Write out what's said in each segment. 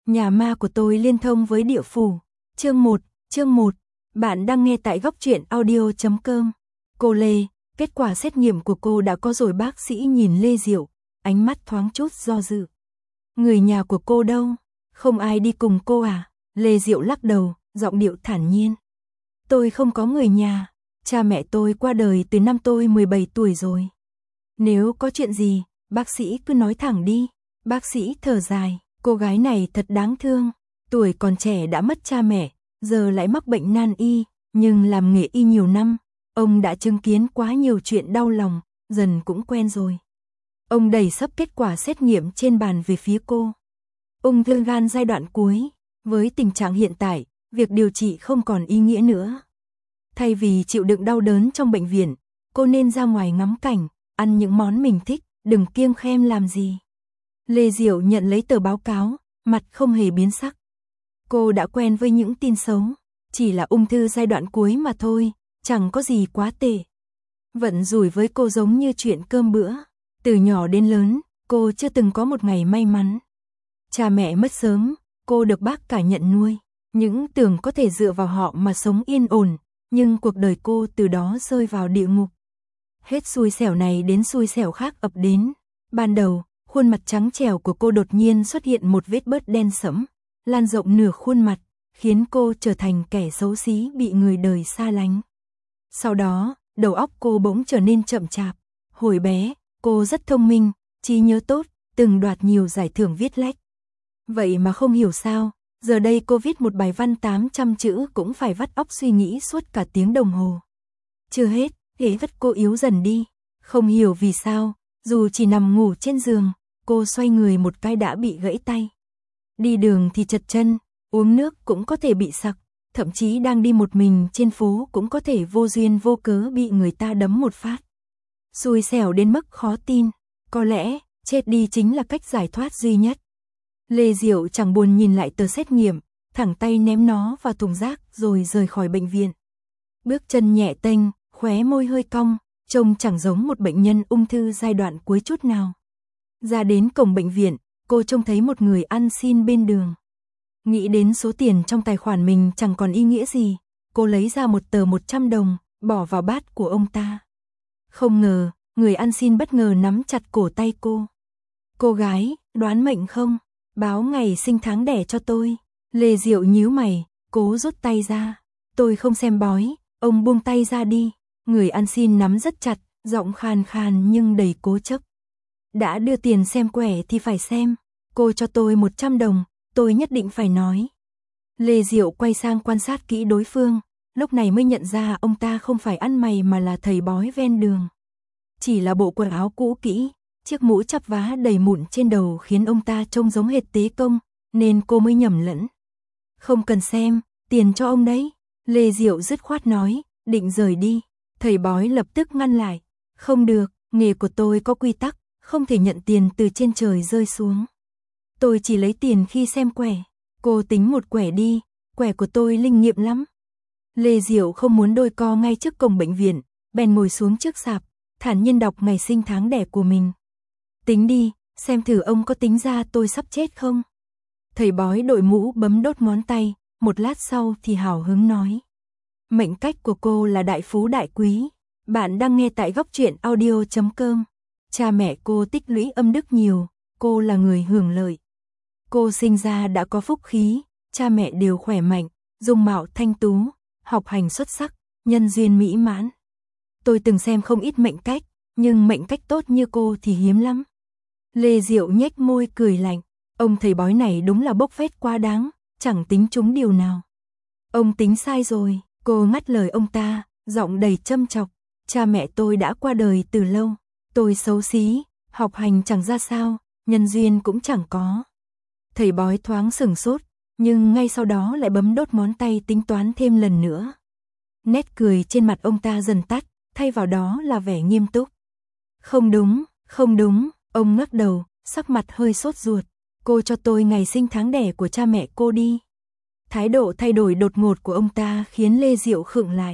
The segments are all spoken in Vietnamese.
Nhà ma của tôi liên thông với địa phủ. Chương 1. Bạn đang nghe tại góc truyện audio.com. Cô Lê, kết quả xét nghiệm của cô đã có rồi. Bác sĩ nhìn Lê Diệu, ánh mắt thoáng chút do dự. Người nhà của cô đâu? Không ai đi cùng cô à? Lê Diệu lắc đầu, giọng điệu thản nhiên. Tôi không có người nhà, cha mẹ tôi qua đời từ năm tôi 17 tuổi rồi. Nếu có chuyện gì, bác sĩ cứ nói thẳng đi. Bác sĩ thở dài, cô gái này thật đáng thương, tuổi còn trẻ đã mất cha mẹ, giờ lại mắc bệnh nan y, nhưng làm nghề y nhiều năm, ông đã chứng kiến quá nhiều chuyện đau lòng, dần cũng quen rồi. Ông đẩy sấp kết quả xét nghiệm trên bàn về phía cô. Ung thư gan giai đoạn cuối, với tình trạng hiện tại, việc điều trị không còn ý nghĩa nữa. Thay vì chịu đựng đau đớn trong bệnh viện, cô nên ra ngoài ngắm cảnh, ăn những món mình thích, đừng kiêng khem làm gì. Lê Diệu nhận lấy tờ báo cáo, mặt không hề biến sắc. Cô đã quen với những tin xấu, chỉ là ung thư giai đoạn cuối mà thôi, chẳng có gì quá tệ. Vận rủi với cô giống như chuyện cơm bữa, từ nhỏ đến lớn, cô chưa từng có một ngày may mắn. Cha mẹ mất sớm, cô được bác cả nhận nuôi, những tưởng có thể dựa vào họ mà sống yên ổn, nhưng cuộc đời cô từ đó rơi vào địa ngục. Hết xui xẻo này đến xui xẻo khác ập đến. Ban đầu, khuôn mặt trắng trẻo của cô đột nhiên xuất hiện một vết bớt đen sẫm, lan rộng nửa khuôn mặt, khiến cô trở thành kẻ xấu xí bị người đời xa lánh. Sau đó, đầu óc cô bỗng trở nên chậm chạp. Hồi bé, cô rất thông minh, trí nhớ tốt, từng đoạt nhiều giải thưởng viết lách. Vậy mà không hiểu sao, giờ đây cô viết một bài văn 800 chữ cũng phải vắt óc suy nghĩ suốt cả tiếng đồng hồ. Chưa hết, thể chất cô yếu dần đi. Không hiểu vì sao, dù chỉ nằm ngủ trên giường, cô xoay người một cái đã bị gãy tay. Đi đường thì chật chân, uống nước cũng có thể bị sặc, thậm chí đang đi một mình trên phố cũng có thể vô duyên vô cớ bị người ta đấm một phát. Xui xẻo đến mức khó tin, có lẽ chết đi chính là cách giải thoát duy nhất. Lê Diệu chẳng buồn nhìn lại tờ xét nghiệm, thẳng tay ném nó vào thùng rác rồi rời khỏi bệnh viện. Bước chân nhẹ tênh, khóe môi hơi cong, trông chẳng giống một bệnh nhân ung thư giai đoạn cuối chút nào. Ra đến cổng bệnh viện, cô trông thấy một người ăn xin bên đường. Nghĩ đến số tiền trong tài khoản mình chẳng còn ý nghĩa gì, cô lấy ra một tờ 100 đồng, bỏ vào bát của ông ta. Không ngờ, người ăn xin bất ngờ nắm chặt cổ tay cô. Cô gái, đoán mệnh không? Báo ngày sinh tháng đẻ cho tôi. Lê Diệu nhíu mày, cố rút tay ra. Tôi không xem bói, ông buông tay ra đi. Người ăn xin nắm rất chặt, giọng khàn khàn nhưng đầy cố chấp. Đã đưa tiền xem quẻ thì phải xem. Cô cho tôi 100 đồng, tôi nhất định phải nói. Lê Diệu quay sang quan sát kỹ đối phương, lúc này mới nhận ra ông ta không phải ăn mày mà là thầy bói ven đường. Chỉ là bộ quần áo cũ kỹ, chiếc mũ chắp vá đầy mụn trên đầu khiến ông ta trông giống hệt tế công, nên cô mới nhầm lẫn. Không cần xem, tiền cho ông đấy. Lê Diệu dứt khoát nói, định rời đi. Thầy bói lập tức ngăn lại. Không được, nghề của tôi có quy tắc, không thể nhận tiền từ trên trời rơi xuống. Tôi chỉ lấy tiền khi xem quẻ. Cô tính một quẻ đi, quẻ của tôi linh nghiệm lắm. Lê Diệu không muốn đôi co ngay trước cổng bệnh viện, bèn ngồi xuống trước sạp, thản nhiên đọc ngày sinh tháng đẻ của mình. Tính đi, xem thử ông có tính ra tôi sắp chết không? Thầy bói đội mũ bấm đốt ngón tay, một lát sau thì hào hứng nói. Mệnh cách của cô là đại phú đại quý. Bạn đang nghe tại góc truyện audio.com. Cha mẹ cô tích lũy âm đức nhiều, cô là người hưởng lợi. Cô sinh ra đã có phúc khí, cha mẹ đều khỏe mạnh, dung mạo thanh tú, học hành xuất sắc, nhân duyên mỹ mãn. Tôi từng xem không ít mệnh cách, nhưng mệnh cách tốt như cô thì hiếm lắm. Lê Diệu nhếch môi cười lạnh, ông thầy bói này đúng là bốc phét quá đáng, chẳng tính trúng điều nào. Ông tính sai rồi, cô ngắt lời ông ta, giọng đầy châm chọc. Cha mẹ tôi đã qua đời từ lâu, tôi xấu xí, học hành chẳng ra sao, nhân duyên cũng chẳng có. Thầy bói thoáng sửng sốt, nhưng ngay sau đó lại bấm đốt ngón tay tính toán thêm lần nữa. Nét cười trên mặt ông ta dần tắt, thay vào đó là vẻ nghiêm túc. Không đúng, không đúng, ông ngước đầu, sắc mặt hơi sốt ruột. Cô cho tôi ngày sinh tháng đẻ của cha mẹ cô đi. Thái độ thay đổi đột ngột của ông ta khiến Lê Diệu khựng lại.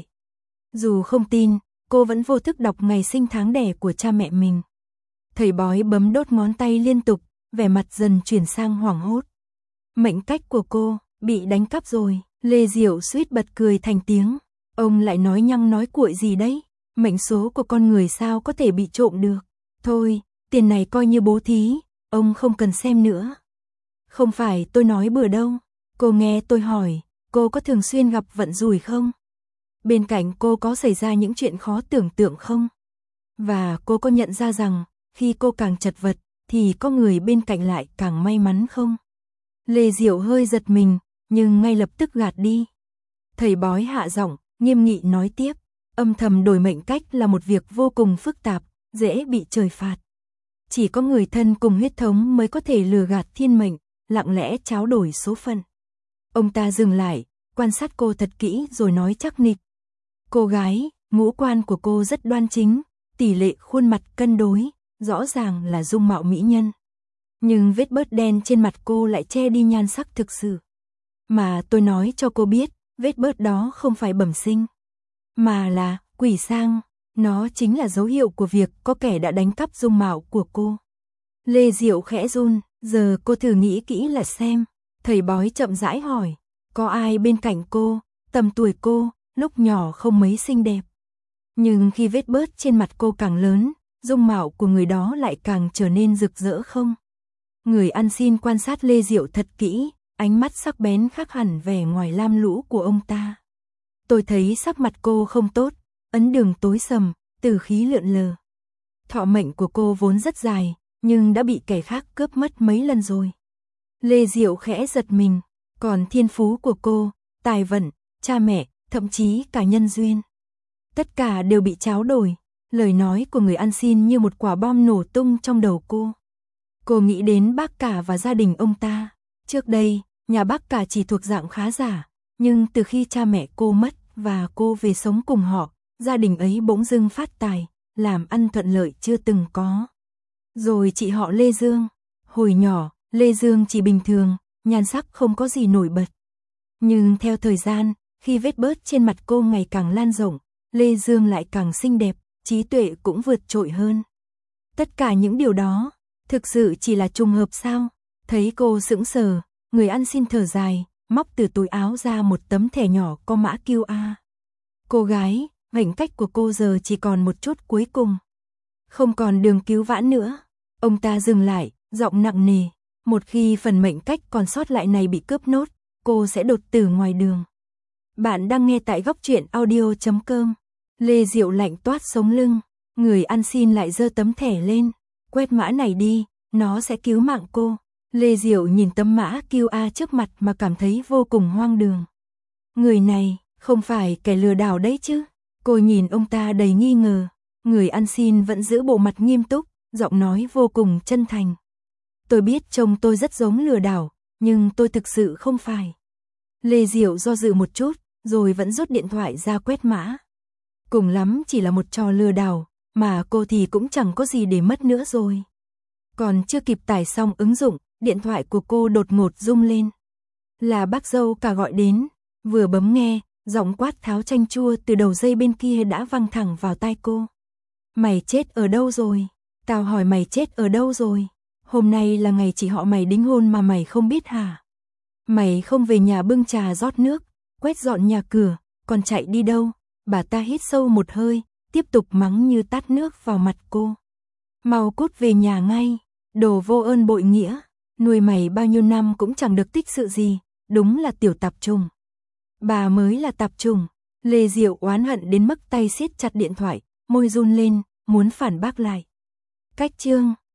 Dù không tin, cô vẫn vô thức đọc ngày sinh tháng đẻ của cha mẹ mình. Thầy bói bấm đốt ngón tay liên tục, vẻ mặt dần chuyển sang hoảng hốt. Mệnh cách của cô bị đánh cắp rồi. Lê Diệu suýt bật cười thành tiếng. Ông lại nói nhăng nói cuội gì đấy? Mệnh số của con người sao có thể bị trộm được? Thôi, tiền này coi như bố thí, ông không cần xem nữa. Không phải tôi nói bừa đâu. Cô nghe tôi hỏi, cô có thường xuyên gặp vận rủi không? Bên cạnh cô có xảy ra những chuyện khó tưởng tượng không? Và cô có nhận ra rằng, khi cô càng chật vật, thì có người bên cạnh lại càng may mắn không? Lê Diệu hơi giật mình, nhưng ngay lập tức gạt đi. Thầy bói hạ giọng, nghiêm nghị nói tiếp, âm thầm đổi mệnh cách là một việc vô cùng phức tạp, dễ bị trời phạt. Chỉ có người thân cùng huyết thống mới có thể lừa gạt thiên mệnh, lặng lẽ tráo đổi số phận. Ông ta dừng lại, quan sát cô thật kỹ rồi nói chắc nịch. Cô gái, ngũ quan của cô rất đoan chính, tỷ lệ khuôn mặt cân đối, rõ ràng là dung mạo mỹ nhân. Nhưng vết bớt đen trên mặt cô lại che đi nhan sắc thực sự. Mà tôi nói cho cô biết, vết bớt đó không phải bẩm sinh, mà là quỷ sang. Nó chính là dấu hiệu của việc có kẻ đã đánh cắp dung mạo của cô. Lê Diệu khẽ run, giờ cô thử nghĩ kỹ là xem. Thầy bói chậm rãi hỏi, có ai bên cạnh cô, tầm tuổi cô, lúc nhỏ không mấy xinh đẹp. Nhưng khi vết bớt trên mặt cô càng lớn, dung mạo của người đó lại càng trở nên rực rỡ không? Người ăn xin quan sát Lê Diệu thật kỹ, ánh mắt sắc bén khác hẳn vẻ ngoài lam lũ của ông ta. Tôi thấy sắc mặt cô không tốt, ấn đường tối sầm, tử khí lượn lờ. Thọ mệnh của cô vốn rất dài, nhưng đã bị kẻ khác cướp mất mấy lần rồi. Lê Diệu khẽ giật mình, còn thiên phú của cô, tài vận, cha mẹ, thậm chí cả nhân duyên. Tất cả đều bị tráo đổi, lời nói của người ăn xin như một quả bom nổ tung trong đầu cô. Cô nghĩ đến bác cả và gia đình ông ta. Trước đây, nhà bác cả chỉ thuộc dạng khá giả, nhưng từ khi cha mẹ cô mất và cô về sống cùng họ, gia đình ấy bỗng dưng phát tài, làm ăn thuận lợi chưa từng có. Rồi chị họ Lê Dương, hồi nhỏ, Lê Dương chỉ bình thường, nhan sắc không có gì nổi bật. Nhưng theo thời gian, khi vết bớt trên mặt cô ngày càng lan rộng, Lê Dương lại càng xinh đẹp, trí tuệ cũng vượt trội hơn. Tất cả những điều đó, thực sự chỉ là trùng hợp sao? Thấy cô sững sờ, người ăn xin thở dài, móc từ túi áo ra một tấm thẻ nhỏ có mã QR. Cô gái, mệnh cách của cô giờ chỉ còn một chút cuối cùng. Không còn đường cứu vãn nữa. Ông ta dừng lại, giọng nặng nề. Một khi phần mệnh cách còn sót lại này bị cướp nốt, cô sẽ đột tử ngoài đường. Bạn đang nghe tại góc truyện audio.com. Lê Diệu lạnh toát sống lưng. Người ăn xin lại giơ tấm thẻ lên. Quét mã này đi, nó sẽ cứu mạng cô. Lê Diệu nhìn tấm mã QR trước mặt mà cảm thấy vô cùng hoang đường. Người này, không phải kẻ lừa đảo đấy chứ? Cô nhìn ông ta đầy nghi ngờ. Người ăn xin vẫn giữ bộ mặt nghiêm túc, giọng nói vô cùng chân thành. Tôi biết trông tôi rất giống lừa đảo, nhưng tôi thực sự không phải. Lê Diệu do dự một chút, rồi vẫn rút điện thoại ra quét mã. Cùng lắm chỉ là một trò lừa đảo, mà cô thì cũng chẳng có gì để mất nữa rồi. Còn chưa kịp tải xong ứng dụng, điện thoại của cô đột ngột rung lên. Là bác dâu cả gọi đến, vừa bấm nghe, giọng quát tháo chanh chua từ đầu dây bên kia đã văng thẳng vào tai cô. Mày chết ở đâu rồi? Tao hỏi mày chết ở đâu rồi? Hôm nay là ngày chị họ mày đính hôn mà mày không biết hả? Mày không về nhà bưng trà rót nước, quét dọn nhà cửa, còn chạy đi đâu? Bà ta hít sâu một hơi, tiếp tục mắng như tát nước vào mặt cô. Mau cút về nhà ngay, đồ vô ơn bội nghĩa, nuôi mày bao nhiêu năm cũng chẳng được tích sự gì, đúng là tiểu tạp chủng. Bà mới là tạp chủng. Lê Diệu oán hận đến mức tay siết chặt điện thoại, môi run lên, muốn phản bác lại. Cách chương